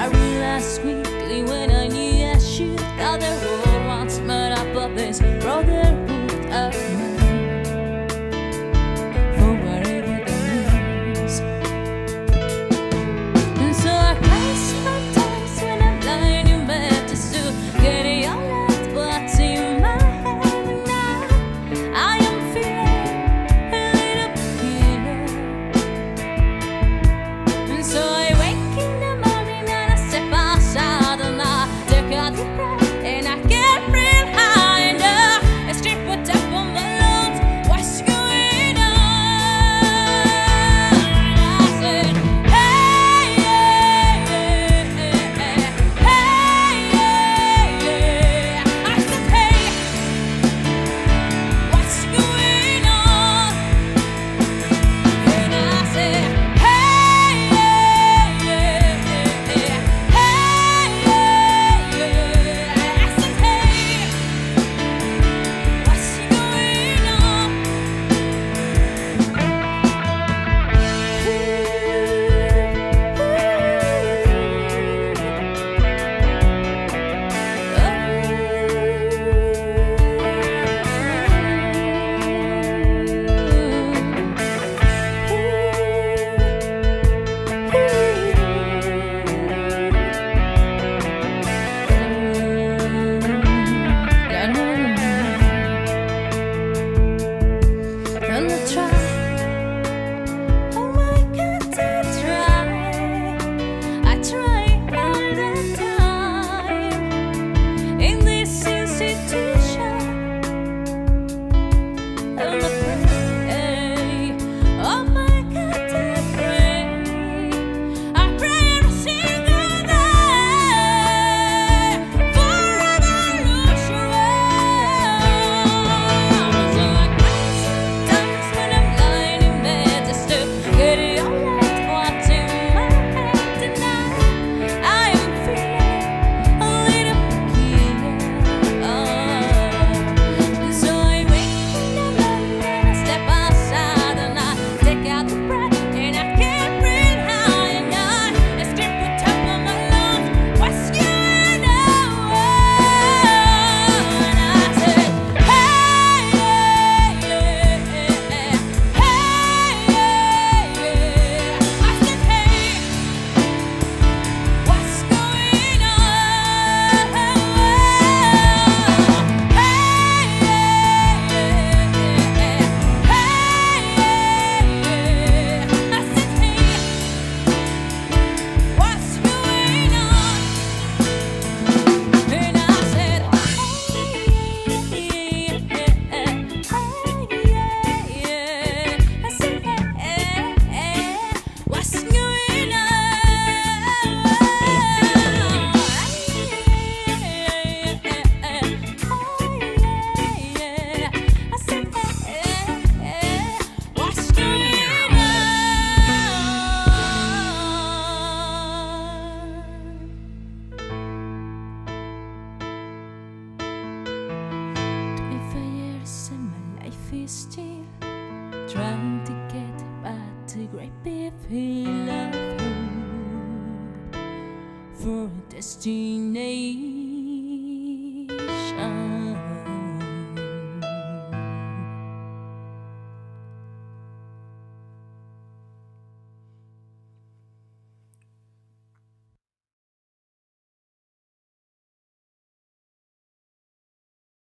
I realized quickly when I knew I should that the world once made up of this brotherhood of mine, for whatever that means. And so I cry sometimes when I'm lying in bed just to get it all out what's in my head. And now I am feeling a little peculiar. And so I wake in the morning and I step outside and I take a deep breath and I get real high and I strip what up on my lungs. What's going on? And I said, hey, yeah, yeah, yeah, hey, yeah, yeah. I said, hey, what's going on? And I said, hey, yeah, yeah, yeah, hey, yeah, yeah. I said, hey, what's going on? Gonna try. Oh my God, I try all the time in this institution. And I pray, oh my God, I pray every single day for revolution. So I cry sometimes when I'm lying in bed just to get it all out what's in my head. And now I am feeling a little peculiar. And so I wake in the morning and I step outside and I take out the breath and I can't breathe high and I strip the top of my lungs. What's going on? And I said, hey, yeah, yeah, hey, yeah, yeah. I said, hey, what's going on? Hey, yeah, yeah, I said, hey, what's going on? And I said, hey, yeah, I said, hey, what's going on? I said, what's going on? 25 years and my life is still trying to get back to great big feel of hope for a destination.